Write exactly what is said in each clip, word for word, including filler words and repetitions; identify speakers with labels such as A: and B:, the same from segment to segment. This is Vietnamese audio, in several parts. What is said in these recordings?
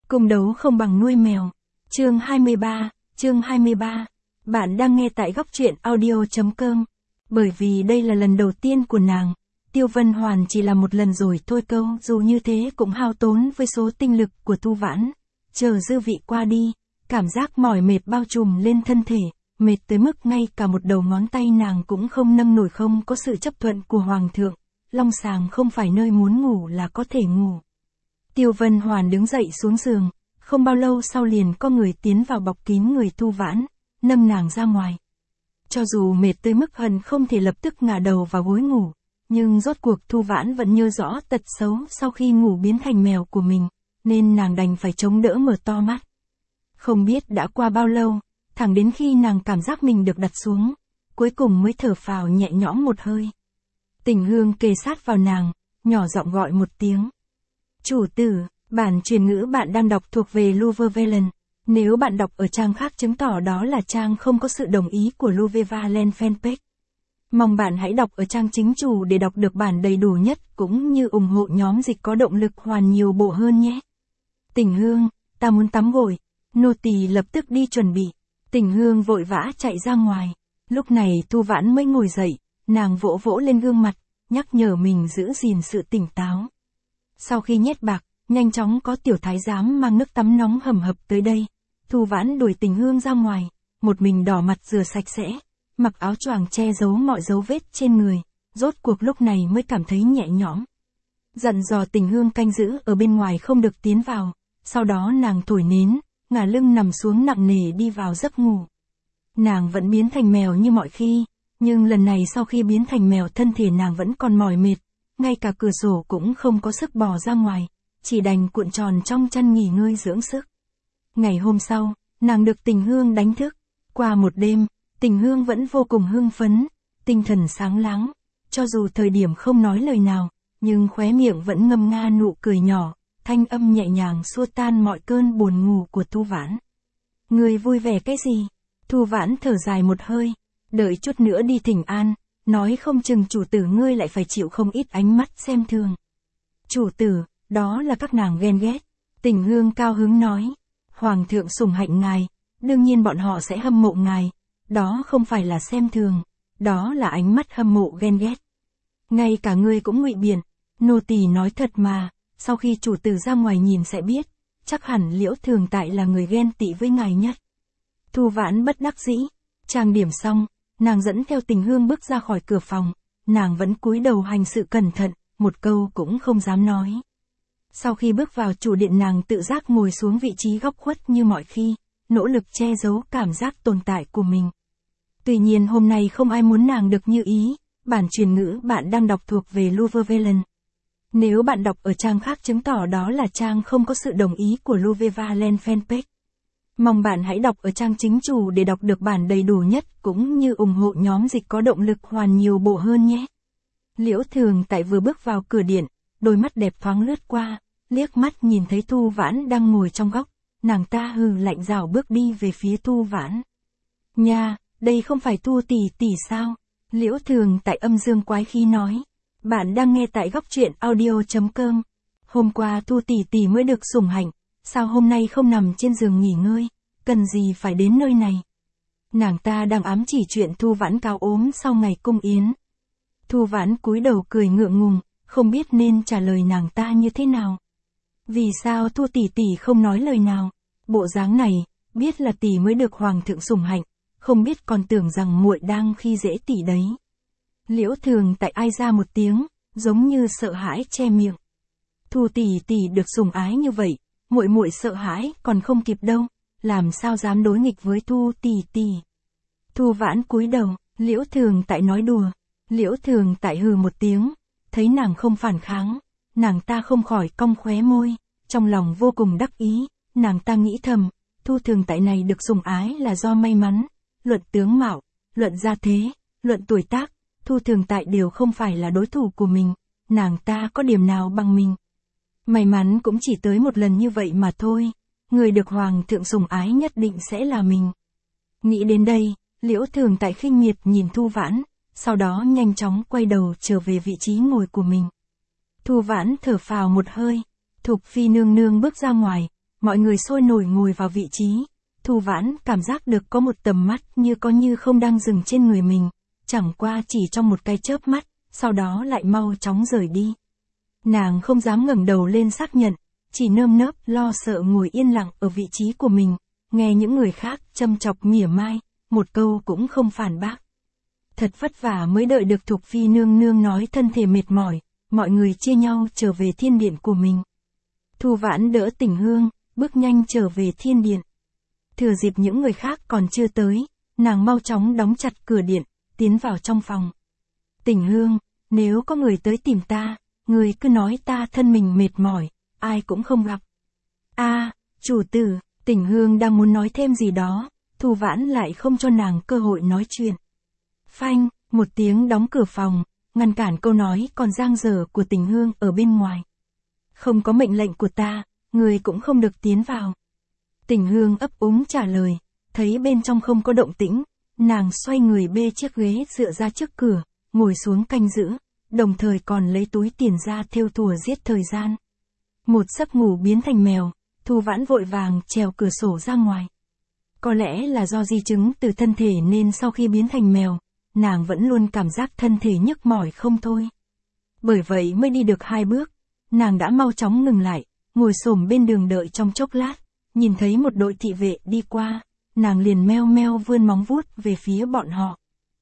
A: Cung đấu không bằng nuôi mèo. Chương hai mươi ba, chương hai mươi ba. Bạn đang nghe tại góc truyện audio chấm com. Bởi vì đây là lần đầu tiên của nàng, Tiêu Vân Hoàn chỉ là một lần rồi thôi câu dù như thế cũng hao tốn với số tinh lực của Thu Vãn. Chờ dư vị qua đi, cảm giác mỏi mệt bao trùm lên thân thể, mệt tới mức ngay cả một đầu ngón tay nàng cũng không nâng nổi. Không có sự chấp thuận của Hoàng thượng, Long Sàng không phải nơi muốn ngủ là có thể ngủ. Tiêu Vân Hoàn đứng dậy xuống giường, không bao lâu sau liền có người tiến vào bọc kín người Thu Vãn, nâng nàng ra ngoài. Cho dù mệt tới mức hận không thể lập tức ngả đầu vào gối ngủ, nhưng rốt cuộc Thu Vãn vẫn nhớ rõ tật xấu sau khi ngủ biến thành mèo của mình, nên nàng đành phải chống đỡ mở to mắt. Không biết đã qua bao lâu, thẳng đến khi nàng cảm giác mình được đặt xuống, cuối cùng mới thở phào nhẹ nhõm một hơi. Tình Hương kề sát vào nàng, nhỏ giọng gọi một tiếng. Chủ tử, bản truyền ngữ bạn đang đọc thuộc về Luvervalen. Nếu bạn đọc ở trang khác chứng tỏ đó là trang không có sự đồng ý của Luvervalen fanpage. Mong bạn hãy đọc ở trang chính chủ để đọc được bản đầy đủ nhất cũng như ủng hộ nhóm dịch có động lực hoàn nhiều bộ hơn nhé. Tình Hương, ta muốn tắm gội. Nô tỳ lập tức đi chuẩn bị. Tình Hương vội vã chạy ra ngoài. Lúc này Thu Vãn mới ngồi dậy, nàng vỗ vỗ lên gương mặt, nhắc nhở mình giữ gìn sự tỉnh táo. Sau khi nhét bạc, nhanh chóng có tiểu thái giám mang nước tắm nóng hầm hập tới đây. Thu Vãn đuổi Tình Hương ra ngoài, một mình đỏ mặt rửa sạch sẽ, mặc áo choàng che giấu mọi dấu vết trên người, rốt cuộc lúc này mới cảm thấy nhẹ nhõm. Dặn dò Tình Hương canh giữ ở bên ngoài không được tiến vào, sau đó nàng thổi nến, ngả lưng nằm xuống nặng nề đi vào giấc ngủ. Nàng vẫn biến thành mèo như mọi khi, nhưng lần này sau khi biến thành mèo thân thể nàng vẫn còn mỏi mệt, ngay cả cửa sổ cũng không có sức bò ra ngoài, chỉ đành cuộn tròn trong chăn nghỉ ngơi dưỡng sức. Ngày hôm sau, nàng được Tình Hương đánh thức. Qua một đêm, Tình Hương vẫn vô cùng hưng phấn, tinh thần sáng láng, cho dù thời điểm không nói lời nào, nhưng khóe miệng vẫn ngâm nga nụ cười nhỏ, thanh âm nhẹ nhàng xua tan mọi cơn buồn ngủ của Thu Vãn. Người vui vẻ cái gì? Thu Vãn thở dài một hơi, đợi chút nữa đi thỉnh an, nói không chừng chủ tử ngươi lại phải chịu không ít ánh mắt xem thường. Chủ tử, đó là các nàng ghen ghét. Tình Hương cao hứng nói, Hoàng thượng sủng hạnh ngài, đương nhiên bọn họ sẽ hâm mộ ngài, đó không phải là xem thường, đó là ánh mắt hâm mộ ghen ghét. Ngay cả ngươi cũng ngụy biện, nô tỳ nói thật mà, sau khi chủ tử ra ngoài nhìn sẽ biết, chắc hẳn Liễu Thường Tại là người ghen tị với ngài nhất. Thu Vãn bất đắc dĩ, trang điểm xong, nàng dẫn theo Tình Hương bước ra khỏi cửa phòng, nàng vẫn cúi đầu hành sự cẩn thận, một câu cũng không dám nói. Sau khi bước vào chủ điện nàng tự giác ngồi xuống vị trí góc khuất như mọi khi, nỗ lực che giấu cảm giác tồn tại của mình. Tuy nhiên hôm nay không ai muốn nàng được như ý, bản truyền ngữ bạn đang đọc thuộc về Luvervalen. Nếu bạn đọc ở trang khác chứng tỏ đó là trang không có sự đồng ý của Luvervalen fanpage. Mong bạn hãy đọc ở trang chính chủ để đọc được bản đầy đủ nhất cũng như ủng hộ nhóm dịch có động lực hoàn nhiều bộ hơn nhé. Liễu Thường Tại vừa bước vào cửa điện, đôi mắt đẹp thoáng lướt qua, liếc mắt nhìn thấy Thu Vãn đang ngồi trong góc, nàng ta hừ lạnh rảo bước đi về phía Thu Vãn. Nha, đây không phải Thu tỷ tỷ sao? Liễu Thường Tại âm dương quái khí nói. Bạn đang nghe tại góc truyện audio chấm com. Hôm qua Thu tỷ tỷ mới được sủng hạnh, sao hôm nay không nằm trên giường nghỉ ngơi, cần gì phải đến nơi này? Nàng ta đang ám chỉ chuyện Thu Vãn cao ốm sau ngày cung yến. Thu Vãn cúi đầu cười ngượng ngùng, không biết nên trả lời nàng ta như thế nào. Vì sao Thu tỷ tỷ không nói lời nào? Bộ dáng này, biết là tỷ mới được hoàng thượng sủng hạnh, không biết còn tưởng rằng muội đang khi dễ tỷ đấy. Liễu Thường Tại ai ra một tiếng, giống như sợ hãi che miệng. Thu tỷ tỷ được sủng ái như vậy, muội muội sợ hãi còn không kịp đâu, làm sao dám đối nghịch với Thu tỷ tỷ. Thu Vãn cúi đầu, Liễu Thường Tại nói đùa. Liễu Thường Tại hừ một tiếng, thấy nàng không phản kháng, nàng ta không khỏi cong khóe môi, trong lòng vô cùng đắc ý, nàng ta nghĩ thầm, Thu Thường Tại này được sủng ái là do may mắn, luận tướng mạo, luận gia thế, luận tuổi tác, Thu Thường Tại đều không phải là đối thủ của mình, nàng ta có điểm nào bằng mình. May mắn cũng chỉ tới một lần như vậy mà thôi, người được hoàng thượng sủng ái nhất định sẽ là mình. Nghĩ đến đây, Liễu Thường Tại khinh miệt nhìn Thu Vãn, sau đó nhanh chóng quay đầu trở về vị trí ngồi của mình. Thu Vãn thở phào một hơi, Thục Phi nương nương bước ra ngoài, mọi người sôi nổi ngồi vào vị trí. Thu Vãn cảm giác được có một tầm mắt như có như không đang dừng trên người mình, chẳng qua chỉ trong một cái chớp mắt, sau đó lại mau chóng rời đi. Nàng không dám ngẩng đầu lên xác nhận, chỉ nơm nớp lo sợ ngồi yên lặng ở vị trí của mình, nghe những người khác châm chọc mỉa mai, một câu cũng không phản bác. Thật vất vả mới đợi được Thục Phi nương nương nói thân thể mệt mỏi, mọi người chia nhau trở về thiên điện của mình. Thu Vãn đỡ Tỉnh Hương, bước nhanh trở về thiên điện. Thừa dịp những người khác còn chưa tới, nàng mau chóng đóng chặt cửa điện, tiến vào trong phòng. Tỉnh Hương, nếu có người tới tìm ta, người cứ nói ta thân mình mệt mỏi, ai cũng không gặp. A, à, chủ tử, Tỉnh Hương đang muốn nói thêm gì đó, Thu Vãn lại không cho nàng cơ hội nói chuyện. Phanh, một tiếng đóng cửa phòng, ngăn cản câu nói còn dang dở của Tỉnh Hương ở bên ngoài. Không có mệnh lệnh của ta, người cũng không được tiến vào. Tỉnh Hương ấp úng trả lời, thấy bên trong không có động tĩnh, nàng xoay người bê chiếc ghế dựa ra trước cửa, ngồi xuống canh giữ, đồng thời còn lấy túi tiền ra thêu thùa giết thời gian. Một giấc ngủ biến thành mèo, Thu Vãn vội vàng trèo cửa sổ ra ngoài. Có lẽ là do di chứng từ thân thể nên sau khi biến thành mèo, nàng vẫn luôn cảm giác thân thể nhức mỏi không thôi. Bởi vậy mới đi được hai bước, nàng đã mau chóng ngừng lại, ngồi xổm bên đường đợi trong chốc lát, nhìn thấy một đội thị vệ đi qua, nàng liền meo meo vươn móng vuốt về phía bọn họ.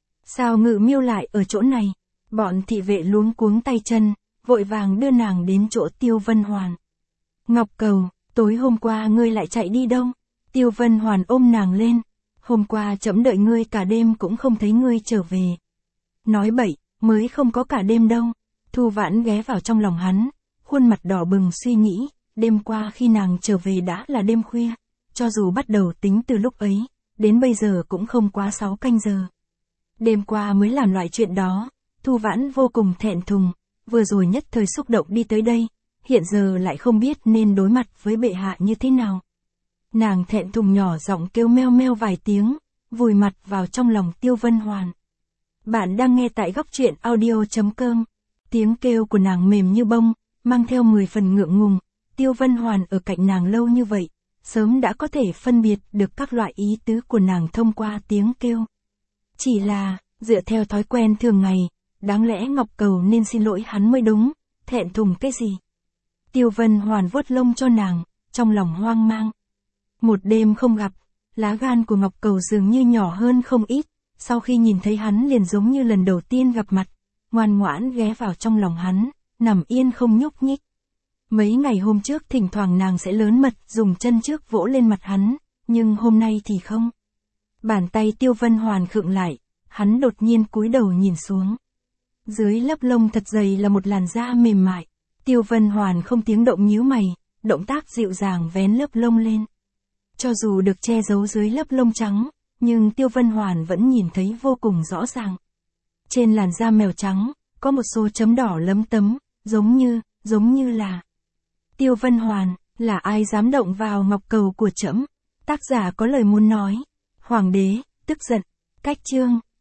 A: Sao Ngự Miêu lại ở chỗ này? Bọn thị vệ luống cuống tay chân, vội vàng đưa nàng đến chỗ Tiêu Vân Hoàn. Ngọc Cầu, tối hôm qua ngươi lại chạy đi đâu? Tiêu Vân Hoàn ôm nàng lên. Hôm qua trẫm đợi ngươi cả đêm cũng không thấy ngươi trở về. Nói bậy, mới không có cả đêm đâu. Thu Vãn ghé vào trong lòng hắn, khuôn mặt đỏ bừng suy nghĩ, đêm qua khi nàng trở về đã là đêm khuya, cho dù bắt đầu tính từ lúc ấy, đến bây giờ cũng không quá sáu canh giờ. Đêm qua mới làm loại chuyện đó, Thu Vãn vô cùng thẹn thùng, vừa rồi nhất thời xúc động đi tới đây, hiện giờ lại không biết nên đối mặt với bệ hạ như thế nào. Nàng thẹn thùng nhỏ giọng kêu meo meo vài tiếng, vùi mặt vào trong lòng Tiêu Vân Hoàn. Bạn đang nghe tại góc truyện audio chấm com. Tiếng kêu của nàng mềm như bông, mang theo mười phần ngượng ngùng. Tiêu Vân Hoàn ở cạnh nàng lâu như vậy, sớm đã có thể phân biệt được các loại ý tứ của nàng thông qua tiếng kêu. Chỉ là, dựa theo thói quen thường ngày, đáng lẽ Ngọc Cầu nên xin lỗi hắn mới đúng, thẹn thùng cái gì? Tiêu Vân Hoàn vuốt lông cho nàng, trong lòng hoang mang. Một đêm không gặp, lá gan của Ngọc Cầu dường như nhỏ hơn không ít, sau khi nhìn thấy hắn liền giống như lần đầu tiên gặp mặt, ngoan ngoãn ghé vào trong lòng hắn, nằm yên không nhúc nhích. Mấy ngày hôm trước thỉnh thoảng nàng sẽ lớn mật dùng chân trước vỗ lên mặt hắn, nhưng hôm nay thì không. Bàn tay Tiêu Vân Hoàn khựng lại, hắn đột nhiên cúi đầu nhìn xuống. Dưới lớp lông thật dày là một làn da mềm mại. Tiêu Vân Hoàn không tiếng động nhíu mày, động tác dịu dàng vén lớp lông lên. Cho dù được che giấu dưới lớp lông trắng, nhưng Tiêu Vân Hoàn vẫn nhìn thấy vô cùng rõ ràng. Trên làn da mèo trắng, có một số chấm đỏ lấm tấm, giống như, giống như là... Tiêu Vân Hoàn, là ai dám động vào Ngọc Cầu của trẫm? Tác giả có lời muốn nói. Hoàng đế, tức giận. Cách chương.